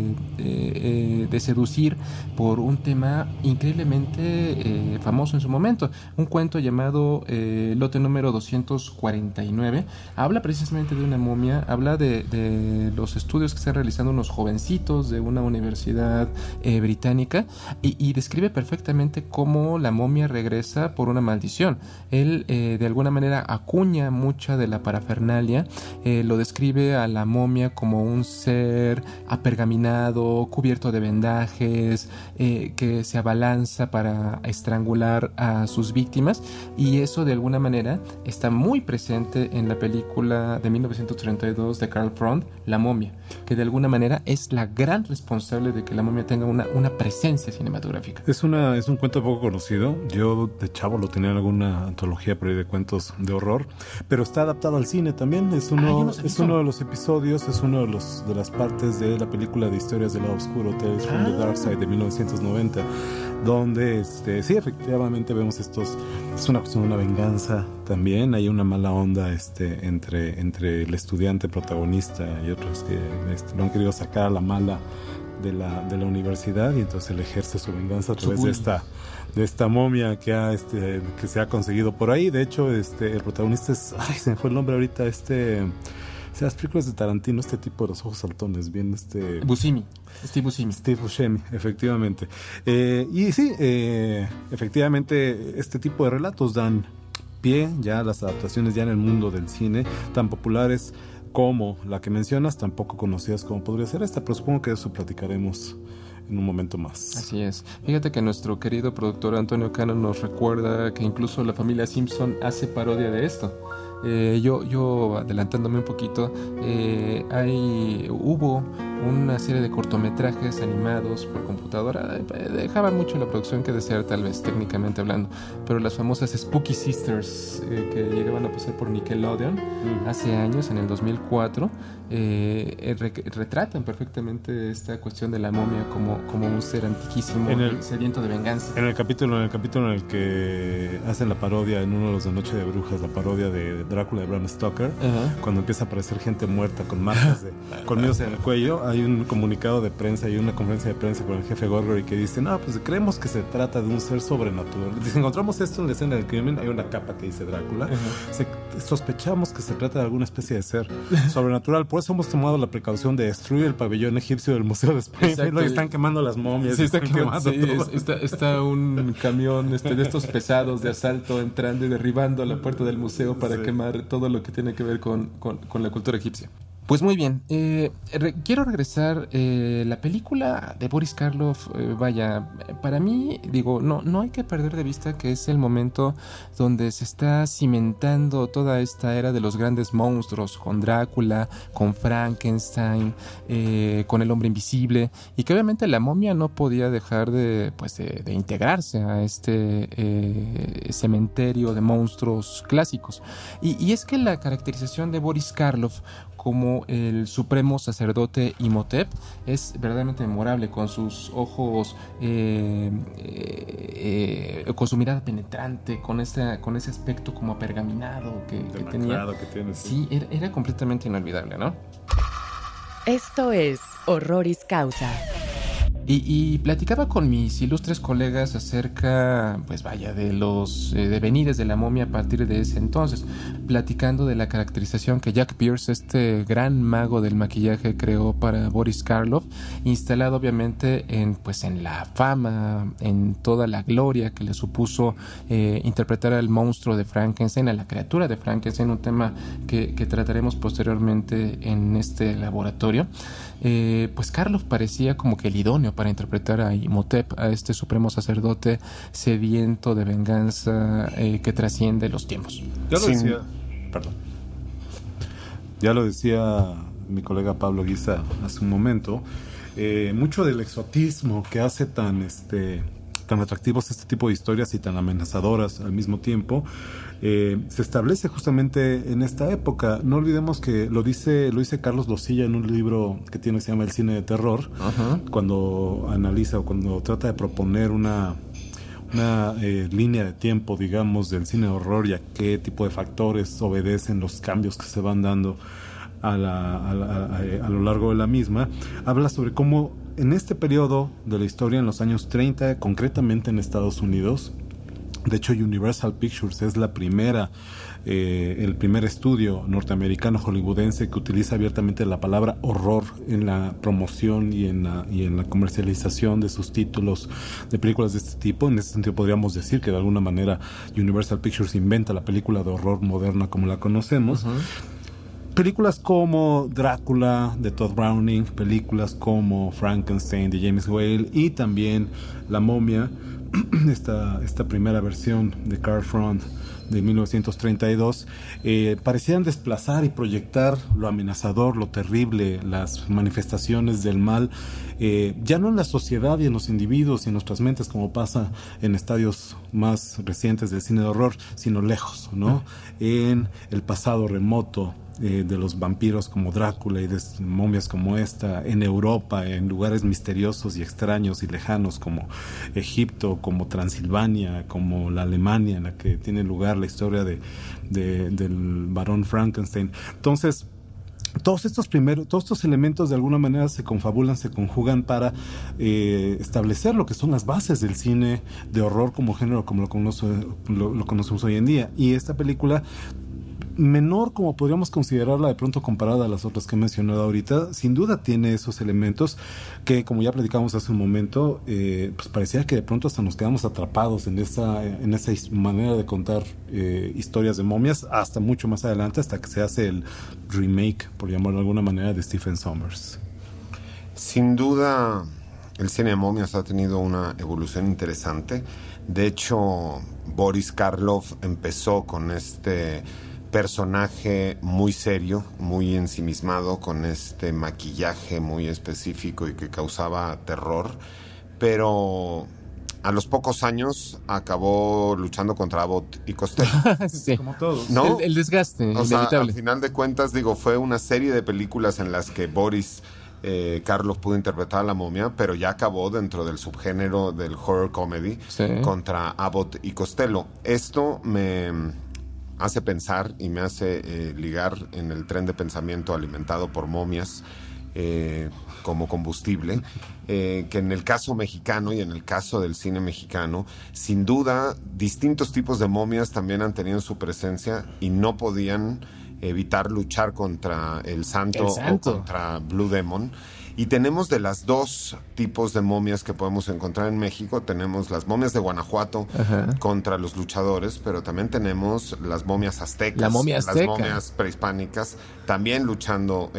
S6: de seducir por un tema increíblemente famoso en su momento. Un cuento llamado Lote número 249 habla precisamente de una momia, habla de los estudios que están realizando unos jovencitos de una universidad británica, y describe perfectamente cómo la momia regresa por una maldición. Él de alguna manera acuña mucha de la parafernalia, lo describe a la momia como un ser apergaminado, cubierto de vendajes, que se abalanza para estrangular a sus víctimas, y eso de alguna manera está muy presente en la película de 1932 de Karl Freund, La momia, que de alguna manera es la gran responsable de que la momia tenga una presencia cinematográfica.
S5: Es un cuento poco conocido. Yo de chavo lo tenía en alguna antología por ahí de cuentos de horror, pero está adaptado al cine también. Es uno de los episodios, es uno de las partes de la película de Historias del lado oscuro, Tales from the Dark Side, de 1990, donde sí, efectivamente vemos estos. Es una cuestión de una venganza también. Hay una mala onda entre el estudiante protagonista y otros que lo han querido sacar a la mala de la universidad, y entonces él ejerce su venganza a través de esta momia que se ha conseguido por ahí. De hecho, el protagonista se me fue el nombre ahorita, las películas de Tarantino, este tipo de los ojos saltones, bien Steve Buscemi, efectivamente. Y sí, efectivamente, este tipo de relatos dan pie ya a las adaptaciones ya en el mundo del cine, tan populares como la que mencionas, tan poco conocidas como podría ser esta, pero supongo que de eso platicaremos en un momento más.
S6: Así es. Fíjate que nuestro querido productor Antonio Cano nos recuerda que incluso la familia Simpson hace parodia de esto. Yo adelantándome un poquito, hubo
S3: una serie de cortometrajes animados por computadora. Dejaban mucho la producción que desear, tal vez técnicamente hablando, pero las famosas Spooky Sisters que llegaban a pasar por Nickelodeon hace años, en el 2004, retratan perfectamente esta cuestión de la momia como un ser antiquísimo, sediento de venganza.
S5: En el capítulo en el que hacen la parodia, en uno de los de Noche de Brujas, la parodia de Drácula de Bram Stoker, cuando empieza a aparecer gente muerta con marcas de colmillos en el cuello, hay un comunicado de prensa y una conferencia de prensa con el jefe Gorgory que dice, no, pues creemos que se trata de un ser sobrenatural. Dice, encontramos esto en la escena del crimen, hay una capa que dice Drácula, sospechamos que se trata de alguna especie de ser sobrenatural, por eso hemos tomado la precaución de destruir el pabellón egipcio del Museo de Springfield. Están quemando las momias.
S3: Sí, está un camión de estos pesados de asalto entrando y derribando la puerta del museo para quemar todo lo que tiene que ver con la cultura egipcia. Pues muy bien, quiero regresar. La película de Boris Karloff, para mí, digo, no hay que perder de vista que es el momento donde se está cimentando toda esta era de los grandes monstruos, con Drácula, con Frankenstein, con el hombre invisible, y que obviamente la momia no podía dejar de integrarse a este cementerio de monstruos clásicos. Y es que la caracterización de Boris Karloff como el supremo sacerdote Imhotep es verdaderamente memorable, con sus ojos, con su mirada penetrante, con ese aspecto como apergaminado que tenía. Sí, era completamente inolvidable, ¿no?
S1: Esto es Horroris Causa.
S3: Y platicaba con mis ilustres colegas acerca, de los devenires de la momia a partir de ese entonces, platicando de la caracterización que Jack Pierce, este gran mago del maquillaje, creó para Boris Karloff, instalado obviamente en la fama, en toda la gloria que le supuso interpretar al monstruo de Frankenstein, a la criatura de Frankenstein, un tema que trataremos posteriormente en este laboratorio. Karloff parecía como que el idóneo para interpretar a Imhotep, a este supremo sacerdote sediento de venganza que trasciende los tiempos.
S5: Ya lo decía mi colega Pablo Guisa hace un momento, mucho del exotismo que hace tan atractivos este tipo de historias y tan amenazadoras al mismo tiempo, se establece justamente en esta época. No olvidemos que lo dice Carlos Losilla en un libro que tiene, se llama El cine de terror, cuando analiza o cuando trata de proponer una línea de tiempo, digamos, del cine de horror y a qué tipo de factores obedecen los cambios que se van dando a lo largo de la misma. Habla sobre cómo en este periodo de la historia, en los años 30, concretamente en Estados Unidos, de hecho Universal Pictures es el primer estudio norteamericano hollywoodense que utiliza abiertamente la palabra horror en la promoción y en la comercialización de sus títulos de películas de este tipo. En ese sentido podríamos decir que de alguna manera Universal Pictures inventa la película de horror moderna como la conocemos. Películas como Drácula de Todd Browning, películas como Frankenstein de James Whale y también La momia, esta primera versión de Karl Freund de 1932, parecían desplazar y proyectar lo amenazador, lo terrible, las manifestaciones del mal, ya no en la sociedad y en los individuos y en nuestras mentes como pasa en estadios más recientes del cine de horror, sino lejos, ¿no? En el pasado remoto de los vampiros como Drácula y de momias como esta, en Europa, en lugares misteriosos y extraños y lejanos como Egipto, como Transilvania, como la Alemania en la que tiene lugar la historia del barón Frankenstein. Entonces, todos estos elementos de alguna manera se confabulan, se conjugan para establecer lo que son las bases del cine de horror como género, como lo conocemos hoy en día. Y esta película, menor como podríamos considerarla de pronto comparada a las otras que he mencionado ahorita, sin duda tiene esos elementos que, como ya platicamos hace un momento, parecía que de pronto hasta nos quedamos atrapados en esa manera de contar historias de momias, hasta mucho más adelante, hasta que se hace el remake, por llamarlo de alguna manera, de Stephen Sommers.
S4: Sin duda el cine de momias ha tenido una evolución interesante. De hecho, Boris Karloff empezó con este personaje muy serio, muy ensimismado, con este maquillaje muy específico y que causaba terror, pero a los pocos años acabó luchando contra Abbott y Costello.
S6: Sí.
S5: Como todos.
S4: ¿No?
S6: El desgaste,
S4: O
S6: inevitable.
S4: sea, al final de cuentas, digo, fue una serie de películas en las que Boris Karloff pudo interpretar a la momia, pero ya acabó dentro del subgénero del horror comedy contra Abbott y Costello. Esto me hace pensar y me hace ligar en el tren de pensamiento alimentado por momias como combustible, que en el caso mexicano y en el caso del cine mexicano, sin duda, distintos tipos de momias también han tenido su presencia y no podían evitar luchar contra el santo o contra Blue Demon. Y tenemos de las dos tipos de momias que podemos encontrar en México. Tenemos las momias de Guanajuato contra los luchadores, pero también tenemos las momias aztecas,
S6: las
S4: momias prehispánicas, también luchando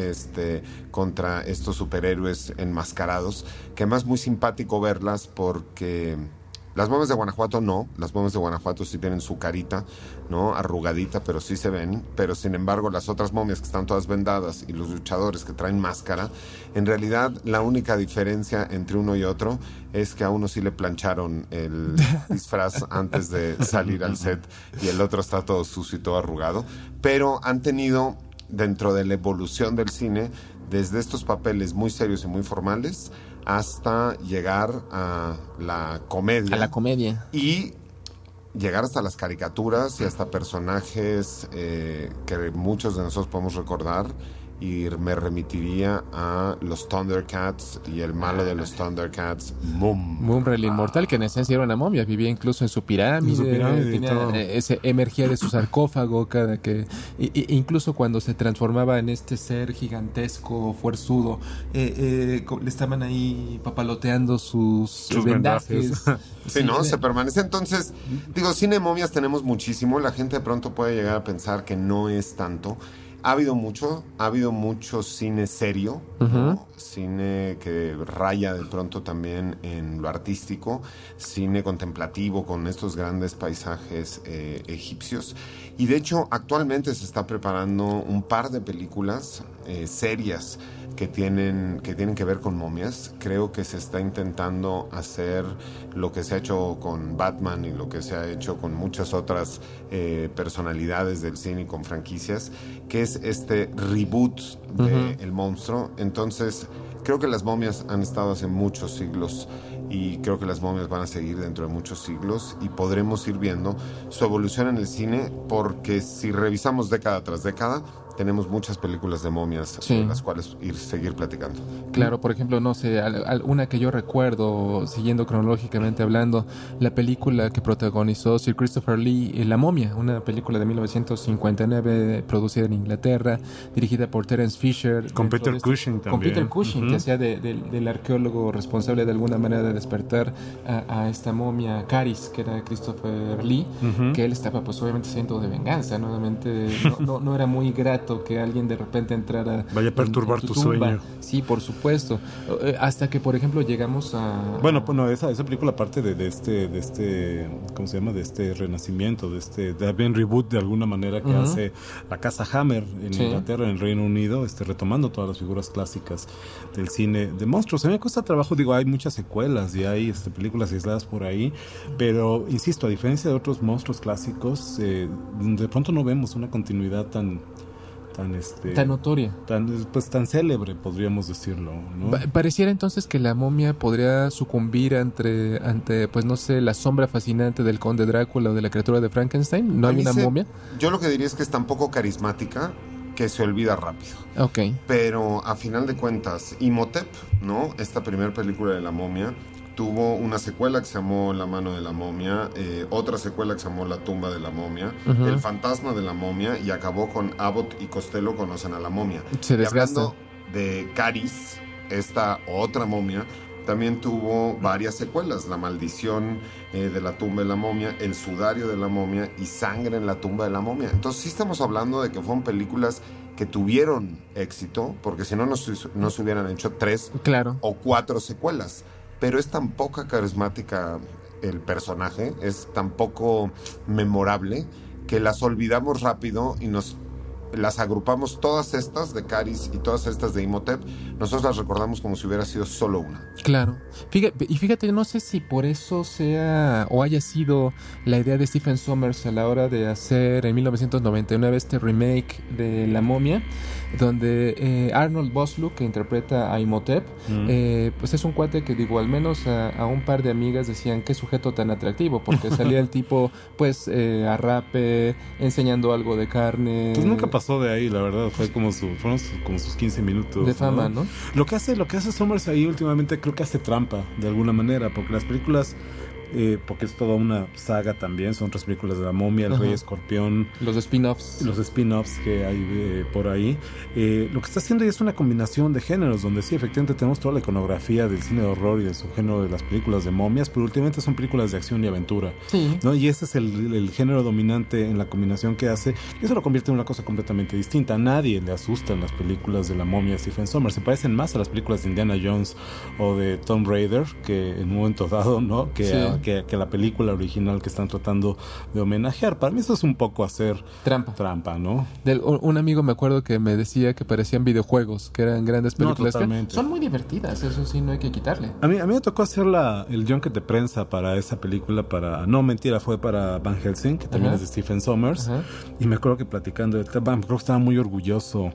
S4: contra estos superhéroes enmascarados, que además es muy simpático verlas porque las momias de Guanajuato no, las momias de Guanajuato sí tienen su carita, ¿no? Arrugadita, pero sí se ven, pero sin embargo las otras momias que están todas vendadas y los luchadores que traen máscara, en realidad la única diferencia entre uno y otro es que a uno sí le plancharon el disfraz antes de salir al set y el otro está todo sucio y todo arrugado, pero han tenido dentro de la evolución del cine desde estos papeles muy serios y muy formales hasta llegar a la comedia.
S6: A la comedia.
S4: Y llegar hasta las caricaturas y hasta personajes que muchos de nosotros podemos recordar. Y me remitiría a los Thundercats y el malo de los Thundercats,
S6: Mumra, el inmortal, que en esencia era una momia, vivía incluso en su pirámide, emergía de su sarcófago cada que incluso cuando se transformaba en este ser gigantesco, fuerzudo, le estaban ahí papaloteando sus vendajes.
S4: Sí, ¿no? Se permanece. Entonces, digo, cine de momias tenemos muchísimo. La gente de pronto puede llegar a pensar que no es tanto. Ha habido mucho cine serio, ¿no? Cine que raya de pronto también en lo artístico, cine contemplativo con estos grandes paisajes egipcios. Y de hecho, actualmente se está preparando un par de películas serias que tienen que ver con momias. Creo que se está intentando hacer lo que se ha hecho con Batman y lo que se ha hecho con muchas otras personalidades del cine y con franquicias, que es este reboot de El Monstruo. Entonces, creo que las momias han estado hace muchos siglos y creo que las momias van a seguir dentro de muchos siglos y podremos ir viendo su evolución en el cine, porque si revisamos década tras década, tenemos muchas películas de momias de las cuales seguir platicando.
S6: Claro, por ejemplo, no sé, una que yo recuerdo, siguiendo cronológicamente hablando, la película que protagonizó Sir Christopher Lee, La momia, una película de 1959 producida en Inglaterra, dirigida por Terence Fisher.
S5: Con Peter Cushing también.
S6: Con Peter Cushing, que hacía del arqueólogo responsable de alguna manera de despertar a esta momia Caris, que era Christopher Lee, que él estaba pues obviamente siendo de venganza, nuevamente no era muy grato que alguien de repente entrara,
S5: vaya a perturbar tu sueño.
S6: Sí, por supuesto. Hasta que, por ejemplo, llegamos a...
S5: Bueno, esa película parte de este ¿cómo se llama? De este renacimiento, de reboot de alguna manera que hace la casa Hammer en Inglaterra, en el Reino Unido, retomando todas las figuras clásicas del cine de monstruos. A mí me cuesta trabajo, digo, hay muchas secuelas y hay películas aisladas por ahí, pero insisto, a diferencia de otros monstruos clásicos, de pronto no vemos una continuidad tan
S6: notoria,
S5: tan célebre, podríamos decirlo, ¿no?
S6: Pareciera entonces que la momia podría sucumbir ante pues no sé, la sombra fascinante del conde Drácula o de la criatura de Frankenstein. ¿No hay una momia?
S4: Yo lo que diría es que es tan poco carismática que se olvida rápido.
S6: Okay.
S4: Pero a final de cuentas, Imhotep, ¿no? Esta primera película de la momia tuvo una secuela que se llamó La mano de la momia, otra secuela que se llamó La tumba de la momia, El fantasma de la momia, y acabó con Abbott y Costello conocen a la momia.
S6: Se desgasta.
S4: Y hablando de Caris, esta otra momia, también tuvo varias secuelas: La maldición de la tumba de la momia, El sudario de la momia y Sangre en la tumba de la momia. Entonces sí estamos hablando de que fueron películas que tuvieron éxito, porque si no, no se hubieran hecho 3 o 4 secuelas. Pero es tan poca carismática el personaje, es tan poco memorable, que las olvidamos rápido y las agrupamos, todas estas de Caris y todas estas de Imhotep, nosotros las recordamos como si hubiera sido solo una.
S6: Claro. Fíjate, no sé si por eso sea o haya sido la idea de Stephen Sommers a la hora de hacer en 1999 este remake de La Momia, donde Arnold Vosloo, que interpreta a Imhotep, pues es un cuate que, digo, al menos a un par de amigas decían qué sujeto tan atractivo, porque salía el tipo pues a rape, enseñando algo de carne.
S5: Pues nunca pasó de ahí, la verdad. Fueron como sus 15 minutos
S6: de fama, ¿no?
S5: Lo que hace Sommers ahí últimamente, creo que hace trampa de alguna manera, porque las películas, porque es toda una saga también, son 3 películas de La Momia, El Rey Escorpión,
S6: los spin-offs
S5: que hay por ahí. Lo que está haciendo es una combinación de géneros, donde sí, efectivamente tenemos toda la iconografía del cine de horror y del subgénero de las películas de momias, pero últimamente son películas de acción y aventura,
S6: sí,
S5: ¿no? Y ese es el género dominante en la combinación que hace, y eso lo convierte en una cosa completamente distinta. A nadie le asustan las películas de La Momia de Stephen Sommers, se parecen más a las películas de Indiana Jones o de Tomb Raider, que en un momento dado, ¿no? Que la película original que están tratando de homenajear. Para mí eso es un poco hacer trampa, ¿no?
S6: Un amigo me acuerdo que me decía que parecían videojuegos, que eran grandes películas.
S5: No, totalmente.
S6: Son muy divertidas, eso sí, no hay que quitarle.
S5: A mí me tocó hacer el junket de prensa para esa película, fue para Van Helsing, que también es de Stephen Sommers. Y me acuerdo que platicando, creo que estaba muy orgulloso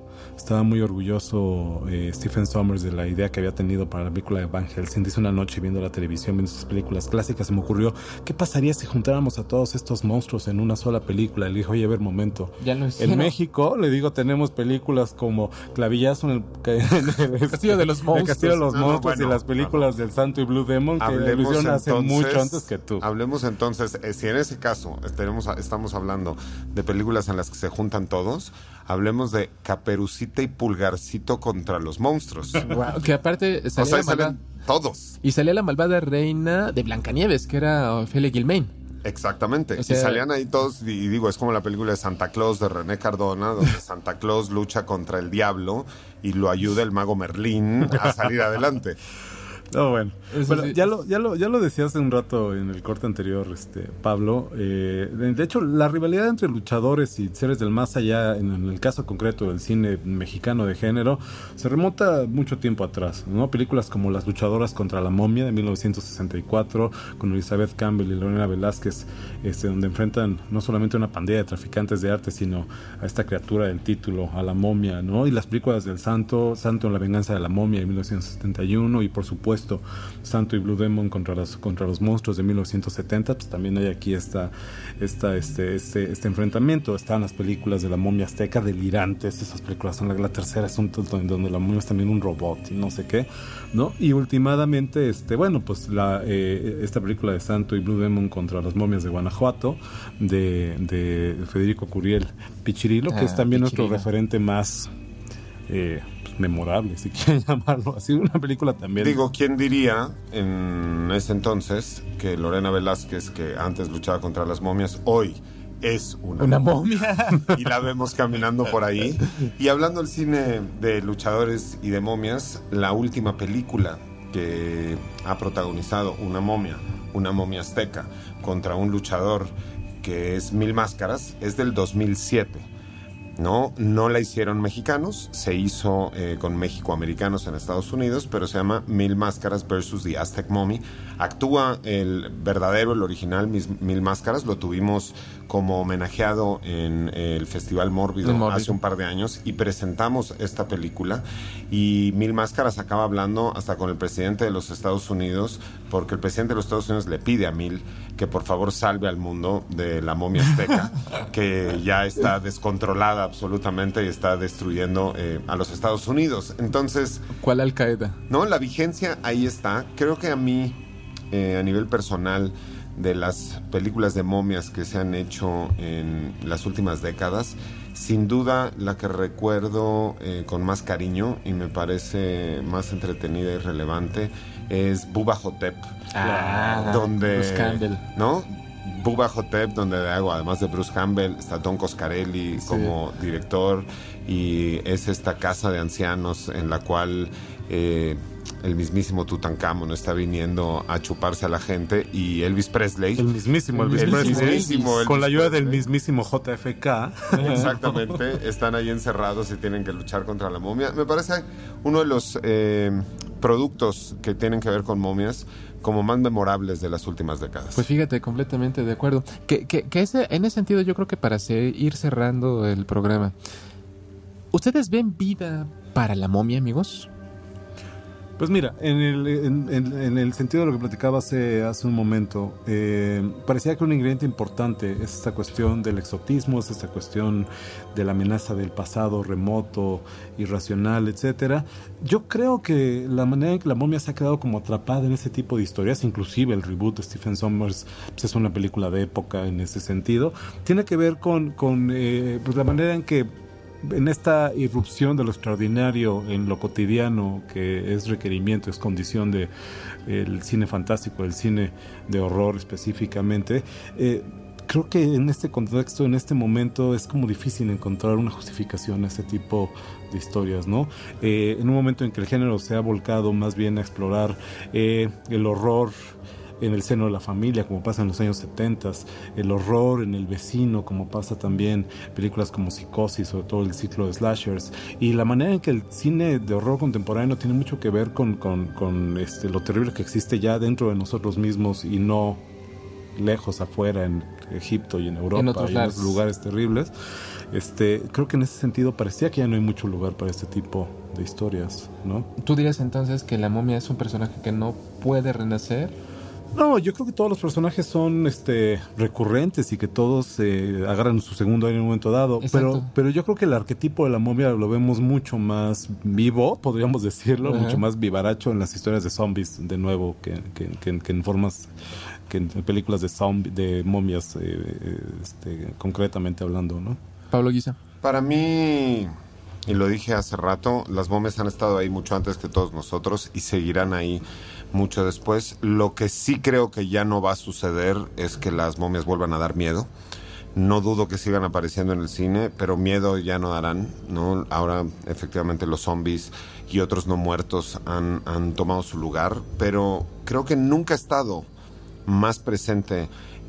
S5: Stephen Sommers de la idea que había tenido para la película de Van Helsing. Dice una noche viendo la televisión, viendo sus películas clásicas, se me ocurrió, ¿qué pasaría si juntáramos a todos estos monstruos en una sola película? Le dijo, oye, a ver, momento.
S6: Ya lo hicieron.
S5: En México, le digo, tenemos películas como Clavillazo en el
S6: Castillo de los Monstruos.
S5: El Castillo de los Monstruos y las películas del Santo y Blue Demon, que lo hicieron hace mucho antes que tú.
S4: Hablemos entonces, si en ese caso estamos hablando de películas en las que se juntan todos, hablemos de Caperucita y Pulgarcito contra los monstruos.
S6: Wow, que aparte
S4: salen todos.
S6: Y salía la malvada reina de Blancanieves, que era Ophelia Gilmain.
S4: Exactamente,
S6: o sea,
S4: y salían ahí todos, y digo, es como la película de Santa Claus de René Cardona, donde Santa Claus lucha contra el diablo y lo ayuda el mago Merlín a salir adelante.
S5: No, bueno,
S6: sí.
S5: ya lo decía hace un rato en el corte anterior, Pablo. De hecho, la rivalidad entre luchadores y seres del más allá, en el caso concreto del cine mexicano de género, se remonta mucho tiempo atrás, ¿no? Películas como Las luchadoras contra la momia de 1964, con Elizabeth Campbell y Lorena Velázquez, donde enfrentan no solamente a una pandilla de traficantes de arte, sino a esta criatura del título, a la momia, ¿no? Y las películas del Santo en la venganza de la momia de 1971, y por supuesto Santo y Blue Demon contra los monstruos de 1970, pues también hay aquí este enfrentamiento. Están las películas de la momia azteca, delirantes, esas películas son la tercera asunto donde la momia es también un robot y no sé qué, ¿no? Y últimamente, pues esta película de Santo y Blue Demon contra las momias de Guanajuato, de Federico Curiel Pichirilo, que es también nuestro referente más memorable, si quieren llamarlo así, una película también.
S4: Digo, ¿quién diría en ese entonces que Lorena Velázquez, que antes luchaba contra las momias, hoy es una
S6: momia?
S4: Y la vemos caminando por ahí. Y hablando del cine de luchadores y de momias, la última película que ha protagonizado una momia azteca contra un luchador, que es Mil Máscaras, es del 2007. No la hicieron mexicanos, se hizo con mexicoamericanos en Estados Unidos, pero se llama Mil Máscaras versus the Aztec Mummy. Actúa el original Mil Máscaras, lo tuvimos como homenajeado en el Festival Mórbido hace un par de años, y presentamos esta película, y Mil Máscaras acaba hablando hasta con el presidente de los Estados Unidos, porque el presidente de los Estados Unidos le pide a Mil que por favor salve al mundo de la momia azteca, que ya está descontrolada absolutamente y está destruyendo a los Estados Unidos. Entonces,
S6: ¿cuál Al Qaeda?
S4: No, la vigencia ahí está. Creo que a mí, a nivel personal, de las películas de momias que se han hecho en las últimas décadas, sin duda la que recuerdo con más cariño y me parece más entretenida y relevante es Bubba Ho-Tep, donde
S6: Bruce Campbell,
S4: ¿no? Bubba Ho-Tep, donde además de Bruce Campbell está Don Coscarelli como director, y es esta casa de ancianos en la cual el mismísimo Tutankamón está viniendo a chuparse a la gente, y Elvis Presley.
S5: El mismísimo Elvis Presley. Con la ayuda del mismísimo JFK.
S4: Exactamente, están ahí encerrados y tienen que luchar contra la momia. Me parece uno de los productos que tienen que ver con momias como más memorables de las últimas décadas.
S3: Pues fíjate, completamente de acuerdo. En ese sentido, yo creo que para ir cerrando el programa, ¿ustedes ven vida para la momia, amigos?
S5: Pues mira, en el sentido de lo que platicaba hace un momento, parecía que un ingrediente importante es esta cuestión del exotismo, es esta cuestión de la amenaza del pasado remoto, irracional, etcétera. Yo creo que la manera en que la momia se ha quedado como atrapada en ese tipo de historias, inclusive el reboot de Stephen Sommers, pues es una película de época en ese sentido, tiene que ver con pues la manera en que en esta irrupción de lo extraordinario en lo cotidiano, que es requerimiento, es condición de el cine fantástico, el cine de horror específicamente, creo que en este contexto, en este momento, es como difícil encontrar una justificación a este tipo de historias, ¿no? En un momento en que el género se ha volcado más bien a explorar el horror en el seno de la familia, como pasa en los años 70, el horror en el vecino, como pasa también películas como Psicosis, sobre todo el ciclo de slashers, y la manera en que el cine de horror contemporáneo tiene mucho que ver con lo terrible que existe ya dentro de nosotros mismos y no lejos afuera, en Egipto y en Europa, en otros lugares terribles. Creo que en ese sentido parecía que ya no hay mucho lugar para este tipo de historias, ¿no?
S3: ¿Tú dirías entonces que la momia es un personaje que no puede renacer?
S5: No, yo creo que todos los personajes son recurrentes y que todos agarran su segundo aire en un momento dado. Pero yo creo que el arquetipo de la momia lo vemos mucho más vivo, podríamos decirlo, mucho más vivaracho en las historias de zombies, de nuevo, que en formas, que en películas de momias, concretamente hablando, ¿no?
S3: Pablo Guisa.
S4: Para mí, y lo dije hace rato, las momias han estado ahí mucho antes que todos nosotros y seguirán ahí mucho después. Lo que sí creo que ya no va a suceder es que las momias vuelvan a dar miedo. No dudo que sigan apareciendo en el cine, pero miedo ya no darán, ¿no? Ahora efectivamente los zombies y otros no muertos han tomado su lugar, pero creo que nunca ha estado más presente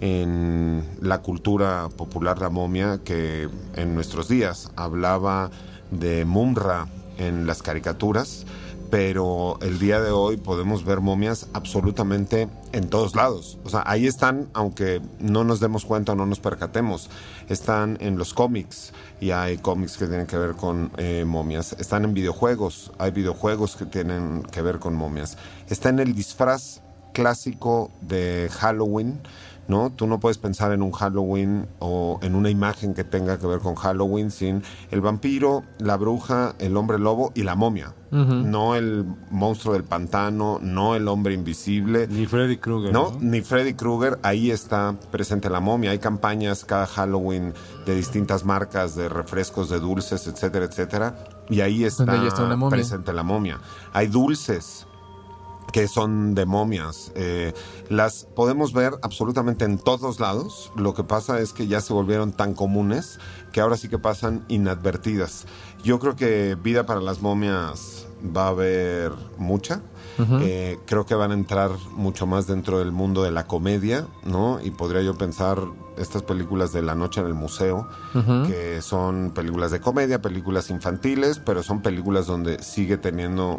S4: en la cultura popular la momia que en nuestros días. Hablaba de Mumra en las caricaturas, pero el día de hoy podemos ver momias absolutamente en todos lados. O sea, ahí están, aunque no nos demos cuenta o no nos percatemos. Están en los cómics, y hay cómics que tienen que ver con momias. Están en videojuegos, hay videojuegos que tienen que ver con momias. Está en el disfraz clásico de Halloween, ¿no? Tú no puedes pensar en un Halloween o en una imagen que tenga que ver con Halloween sin el vampiro, la bruja, el hombre lobo y la momia. No el monstruo del pantano, no el hombre invisible.
S5: Ni Freddy Krueger.
S4: No, ni Freddy Krueger. Ahí está presente la momia. Hay campañas cada Halloween de distintas marcas de refrescos, de dulces, etcétera, etcétera. Y ahí está presente la momia. Hay dulces que son de momias. Las podemos ver absolutamente en todos lados. Lo que pasa es que ya se volvieron tan comunes que ahora sí que pasan inadvertidas. Yo creo que vida para las momias va a haber mucha. Creo que van a entrar mucho más dentro del mundo de la comedia, ¿no? Y podría yo pensar estas películas de La noche en el museo, que son películas de comedia, películas infantiles, pero son películas donde sigue teniendo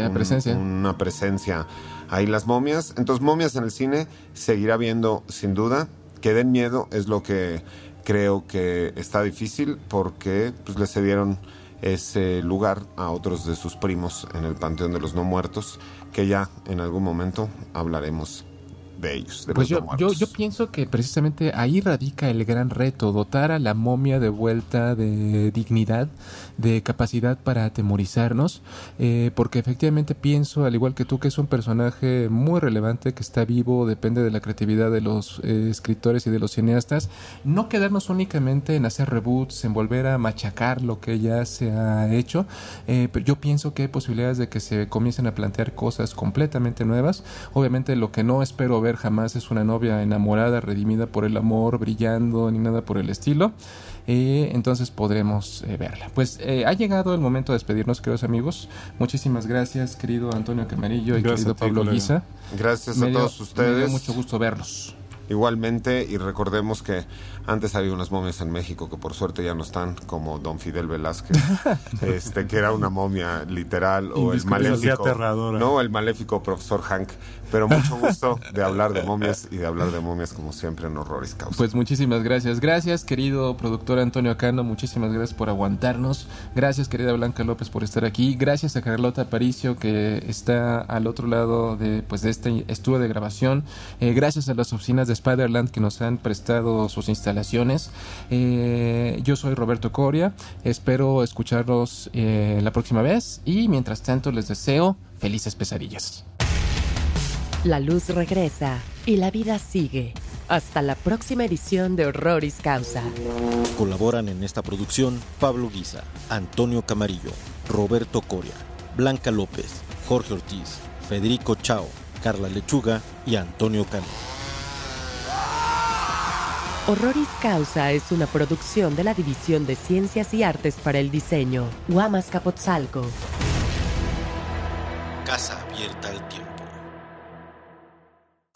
S4: una presencia ahí las momias. Entonces, momias en el cine seguirá habiendo sin duda. Que den miedo es lo que creo que está difícil, porque pues le cedieron ese lugar a otros de sus primos en el Panteón de los No Muertos, que ya en algún momento hablaremos de ellos, de
S3: pues
S4: los no muertos.
S3: Yo pienso que precisamente ahí radica el gran reto, dotar a la momia de vuelta de dignidad, de capacidad para atemorizarnos, porque efectivamente pienso, al igual que tú, que es un personaje muy relevante, que está vivo, depende de la creatividad de los escritores y de los cineastas. No quedarnos únicamente en hacer reboots, en volver a machacar lo que ya se ha hecho, pero yo pienso que hay posibilidades de que se comiencen a plantear cosas completamente nuevas. Obviamente lo que no espero ver
S6: ver, jamás es una novia enamorada, redimida por el amor, brillando, ni nada por el estilo. Entonces podremos verla. Pues ha llegado el momento de despedirnos, queridos amigos. Muchísimas gracias, querido Antonio Camarillo y querido Pablo Guisa.
S4: Gracias a todos ustedes.
S6: Me dio mucho gusto verlos.
S4: Igualmente, y recordemos que antes había unas momias en México que por suerte ya no están, como Don Fidel Velázquez, que era una momia literal, o el maléfico, no, el maléfico profesor Hank. Pero mucho gusto de hablar de momias y de hablar de momias como siempre en Horroris Causa.
S6: Pues muchísimas gracias. Gracias, querido productor Antonio Cano, muchísimas gracias por aguantarnos. Gracias, querida Blanca López, por estar aquí. Gracias a Carlota Aparicio, que está al otro lado de este estudio de grabación. Gracias a las oficinas de Spiderland que nos han prestado sus instalaciones. Yo soy Roberto Coria. Espero escucharlos la próxima vez y mientras tanto les deseo felices pesadillas.
S1: La luz regresa y la vida sigue. Hasta la próxima edición de Horroris Causa.
S7: Colaboran en esta producción Pablo Guisa, Antonio Camarillo, Roberto Coria, Blanca López, Jorge Ortiz, Federico Chao, Carla Lechuga y Antonio Cano.
S1: Horroris Causa es una producción de la División de Ciencias y Artes para el Diseño, Huamas Capotzalco.
S7: Casa abierta al tiempo.